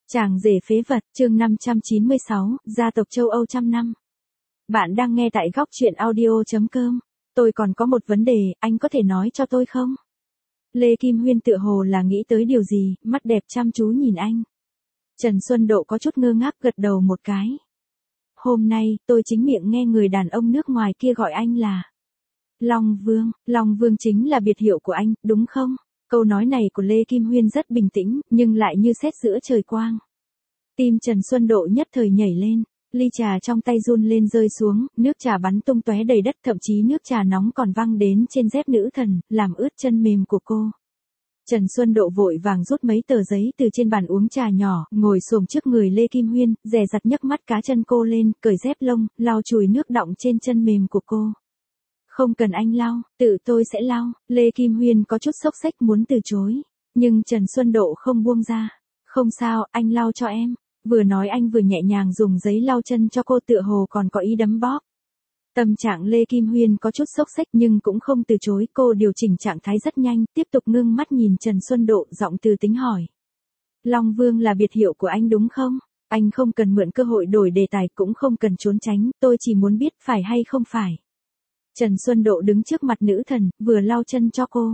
Chàng rể phế vật, chương 596, gia tộc châu Âu trăm năm. Bạn đang nghe tại góc truyện audio.com. Tôi còn có một vấn đề, anh có thể nói cho tôi không? Lê Kim Huyên tựa hồ là nghĩ tới điều gì, mắt đẹp chăm chú nhìn anh. Trần Xuân Độ có chút ngơ ngác gật đầu một cái. Hôm nay, tôi chính miệng nghe người đàn ông nước ngoài kia gọi anh là Long Vương. Long Vương chính là biệt hiệu của anh, đúng không? Câu nói này của Lê Kim Huyên rất bình tĩnh, nhưng lại như sét giữa trời quang. Tim Trần Xuân Độ nhất thời nhảy lên, ly trà trong tay run lên rơi xuống, nước trà bắn tung tóe đầy đất, thậm chí nước trà nóng còn văng đến trên dép nữ thần, làm ướt chân mềm của cô. Trần Xuân Độ vội vàng rút mấy tờ giấy từ trên bàn uống trà nhỏ, ngồi xổm trước người Lê Kim Huyên, dè dặt nhấc mắt cá chân cô lên, cởi dép lông, lau chùi nước đọng trên chân mềm của cô. Không cần anh lau, tự tôi sẽ lau. Lê Kim Huyên có chút xốc xếch muốn từ chối, nhưng Trần Xuân Độ không buông ra. Không sao, anh lau cho em. Vừa nói anh vừa nhẹ nhàng dùng giấy lau chân cho cô, tựa hồ còn có ý đấm bóp. Tâm trạng Lê Kim Huyên có chút xốc xếch nhưng cũng không từ chối, cô điều chỉnh trạng thái rất nhanh, tiếp tục ngưng mắt nhìn Trần Xuân Độ, giọng từ tính hỏi. Long Vương là biệt hiệu của anh đúng không? Anh không cần mượn cơ hội đổi đề tài, cũng không cần trốn tránh, tôi chỉ muốn biết phải hay không phải. Trần Xuân Độ đứng trước mặt nữ thần, vừa lau chân cho cô.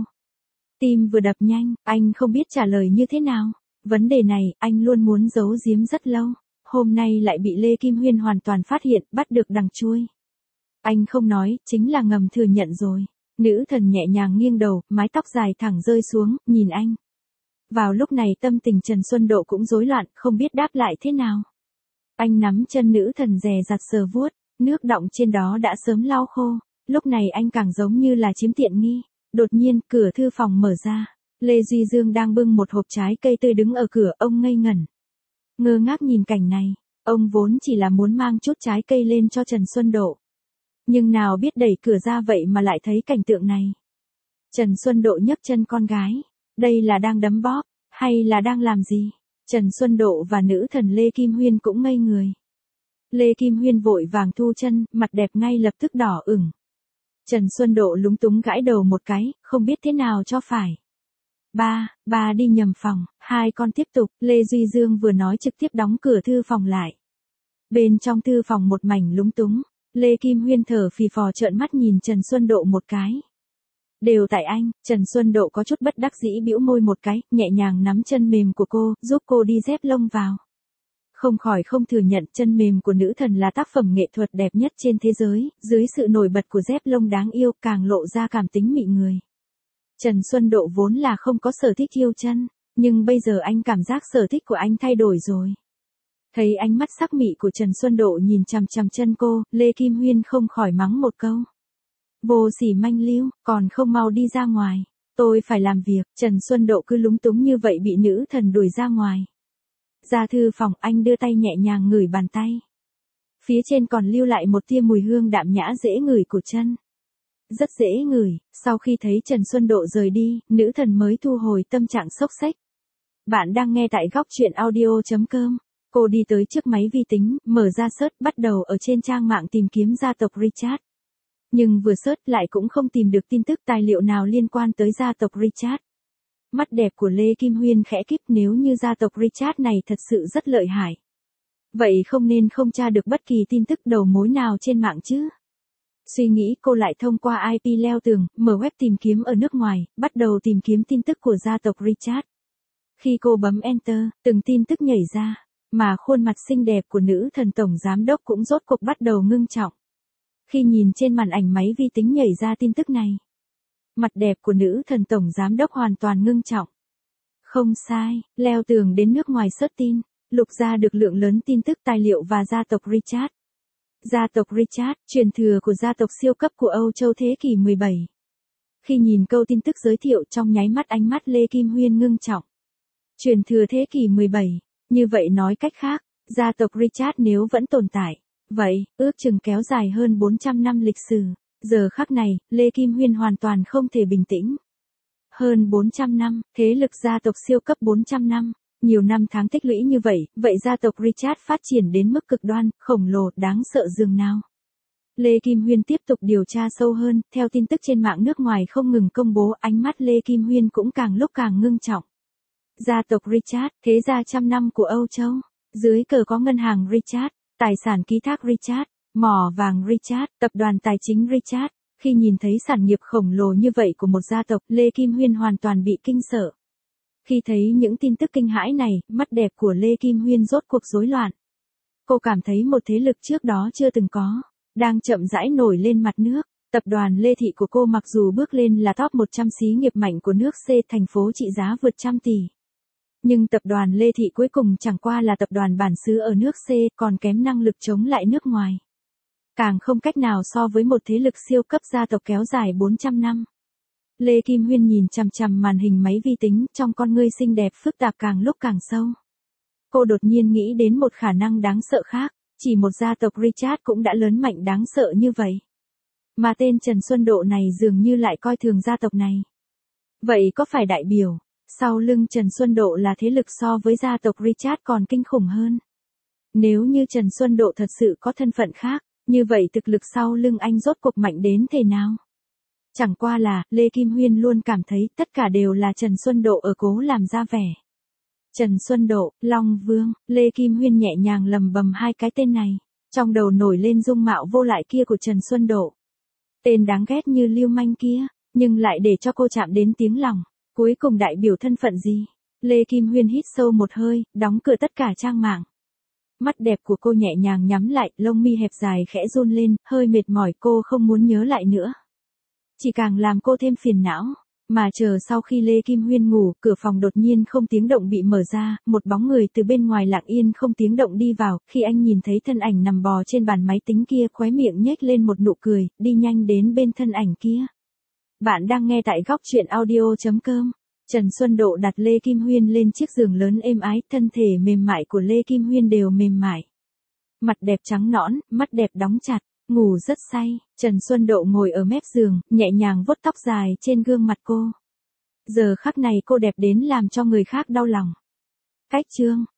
Tim vừa đập nhanh, anh không biết trả lời như thế nào. Vấn đề này, anh luôn muốn giấu giếm rất lâu. Hôm nay lại bị Lê Kim Huyên hoàn toàn phát hiện, bắt được đằng chui. Anh không nói, chính là ngầm thừa nhận rồi. Nữ thần nhẹ nhàng nghiêng đầu, mái tóc dài thẳng rơi xuống, nhìn anh. Vào lúc này tâm tình Trần Xuân Độ cũng rối loạn, không biết đáp lại thế nào. Anh nắm chân nữ thần dè dặt sờ vuốt, nước đọng trên đó đã sớm lau khô. Lúc này anh càng giống như là chiếm tiện nghi. Đột nhiên, cửa thư phòng mở ra. Lê Duy Dương đang bưng một hộp trái cây tươi đứng ở cửa, ông ngây ngẩn. Ngơ ngác nhìn cảnh này, ông vốn chỉ là muốn mang chút trái cây lên cho Trần Xuân Độ. Nhưng nào biết đẩy cửa ra vậy mà lại thấy cảnh tượng này. Trần Xuân Độ nhấc chân con gái. Đây là đang đấm bóp, hay là đang làm gì? Trần Xuân Độ và nữ thần Lê Kim Huyên cũng ngây người. Lê Kim Huyên vội vàng thu chân, mặt đẹp ngay lập tức đỏ ửng. Trần Xuân Độ lúng túng gãi đầu một cái, không biết thế nào cho phải. Ba đi nhầm phòng, hai con tiếp tục. Lê Duy Dương vừa nói trực tiếp đóng cửa thư phòng lại. Bên trong thư phòng một mảnh lúng túng, Lê Kim Huyên thở phì phò trợn mắt nhìn Trần Xuân Độ một cái. Đều tại anh. Trần Xuân Độ có chút bất đắc dĩ bĩu môi một cái, nhẹ nhàng nắm chân mềm của cô, giúp cô đi dép lông vào. Không khỏi không thừa nhận, chân mềm của nữ thần là tác phẩm nghệ thuật đẹp nhất trên thế giới, dưới sự nổi bật của dép lông đáng yêu càng lộ ra cảm tính mị người. Trần Xuân Độ vốn là không có sở thích yêu chân, nhưng bây giờ anh cảm giác sở thích của anh thay đổi rồi. Thấy ánh mắt sắc mị của Trần Xuân Độ nhìn chằm chằm chân cô, Lê Kim Huyên không khỏi mắng một câu. Vô sỉ manh lưu, còn không mau đi ra ngoài. Tôi phải làm việc. Trần Xuân Độ cứ lúng túng như vậy bị nữ thần đuổi ra ngoài. Ra thư phòng, anh đưa tay nhẹ nhàng ngửi bàn tay. Phía trên còn lưu lại một tia mùi hương đạm nhã dễ ngửi của chân. Rất dễ ngửi. Sau khi thấy Trần Xuân Độ rời đi, nữ thần mới thu hồi tâm trạng xốc xếch. Bạn đang nghe tại góc truyện audio.com. Cô đi tới trước máy vi tính, mở ra search, bắt đầu ở trên trang mạng tìm kiếm gia tộc Richard. Nhưng vừa search lại cũng không tìm được tin tức tài liệu nào liên quan tới gia tộc Richard. Mắt đẹp của Lê Kim Huyên khẽ kíp, nếu như gia tộc Richard này thật sự rất lợi hại. Vậy không nên không tra được bất kỳ tin tức đầu mối nào trên mạng chứ. Suy nghĩ, cô lại thông qua IP leo tường, mở web tìm kiếm ở nước ngoài, bắt đầu tìm kiếm tin tức của gia tộc Richard. Khi cô bấm Enter, từng tin tức nhảy ra, mà khuôn mặt xinh đẹp của nữ thần tổng giám đốc cũng rốt cuộc bắt đầu ngưng trọng. Khi nhìn trên màn ảnh máy vi tính nhảy ra tin tức này, mặt đẹp của nữ thần tổng giám đốc hoàn toàn ngưng trọng. Không sai, leo tường đến nước ngoài search tin, lục ra được lượng lớn tin tức tài liệu và gia tộc Richard. Gia tộc Richard, truyền thừa của gia tộc siêu cấp của Âu Châu thế kỷ 17. Khi nhìn câu tin tức giới thiệu, trong nháy mắt ánh mắt Lê Kim Huyên ngưng trọng. Truyền thừa thế kỷ 17, như vậy nói cách khác, gia tộc Richard nếu vẫn tồn tại, vậy, ước chừng kéo dài hơn 400 năm lịch sử. Giờ khắc này, Lê Kim Huyên hoàn toàn không thể bình tĩnh. Hơn 400 năm, thế lực gia tộc siêu cấp 400 năm, nhiều năm tháng tích lũy như vậy, vậy gia tộc Richard phát triển đến mức cực đoan, khổng lồ, đáng sợ dường nào. Lê Kim Huyên tiếp tục điều tra sâu hơn, theo tin tức trên mạng nước ngoài không ngừng công bố, ánh mắt Lê Kim Huyên cũng càng lúc càng ngưng trọng. Gia tộc Richard, thế gia trăm năm của Âu Châu. Dưới cờ có ngân hàng Richard, tài sản ký thác Richard, mỏ vàng Richard, tập đoàn tài chính Richard. Khi nhìn thấy sản nghiệp khổng lồ như vậy của một gia tộc, Lê Kim Huyên hoàn toàn bị kinh sợ. Khi thấy những tin tức kinh hãi này, mắt đẹp của Lê Kim Huyên rốt cuộc rối loạn. Cô cảm thấy một thế lực trước đó chưa từng có, đang chậm rãi nổi lên mặt nước. Tập đoàn Lê Thị của cô mặc dù bước lên là top 100 xí nghiệp mạnh của nước C, thành phố trị giá vượt trăm tỷ. Nhưng tập đoàn Lê Thị cuối cùng chẳng qua là tập đoàn bản xứ ở nước C, còn kém năng lực chống lại nước ngoài. Càng không cách nào so với một thế lực siêu cấp gia tộc kéo dài 400 năm. Lê Kim Huyên nhìn chằm chằm màn hình máy vi tính, trong con ngươi xinh đẹp phức tạp càng lúc càng sâu. Cô đột nhiên nghĩ đến một khả năng đáng sợ khác, chỉ một gia tộc Richard cũng đã lớn mạnh đáng sợ như vậy. Mà tên Trần Xuân Độ này dường như lại coi thường gia tộc này. Vậy có phải đại biểu, sau lưng Trần Xuân Độ là thế lực so với gia tộc Richard còn kinh khủng hơn? Nếu như Trần Xuân Độ thật sự có thân phận khác, như vậy thực lực sau lưng anh rốt cuộc mạnh đến thế nào? Chẳng qua là, Lê Kim Huyên luôn cảm thấy tất cả đều là Trần Xuân Độ ở cố làm ra vẻ. Trần Xuân Độ, Long Vương, Lê Kim Huyên nhẹ nhàng lầm bầm hai cái tên này. Trong đầu nổi lên dung mạo vô lại kia của Trần Xuân Độ. Tên đáng ghét như lưu manh kia, nhưng lại để cho cô chạm đến tiếng lòng. Cuối cùng đại biểu thân phận gì? Lê Kim Huyên hít sâu một hơi, đóng cửa tất cả trang mạng. Mắt đẹp của cô nhẹ nhàng nhắm lại, lông mi hẹp dài khẽ run lên, hơi mệt mỏi, cô không muốn nhớ lại nữa. Chỉ càng làm cô thêm phiền não. Mà chờ sau khi Lê Kim Huyên ngủ, cửa phòng đột nhiên không tiếng động bị mở ra, một bóng người từ bên ngoài lặng yên không tiếng động đi vào. Khi anh nhìn thấy thân ảnh nằm bò trên bàn máy tính kia, khóe miệng nhếch lên một nụ cười, đi nhanh đến bên thân ảnh kia. Bạn đang nghe tại góc truyện audio.com. Trần Xuân Độ đặt Lê Kim Huyên lên chiếc giường lớn êm ái, thân thể mềm mại của Lê Kim Huyên đều mềm mại. Mặt đẹp trắng nõn, mắt đẹp đóng chặt, ngủ rất say. Trần Xuân Độ ngồi ở mép giường, nhẹ nhàng vuốt tóc dài trên gương mặt cô. Giờ khắc này cô đẹp đến làm cho người khác đau lòng. Cách chương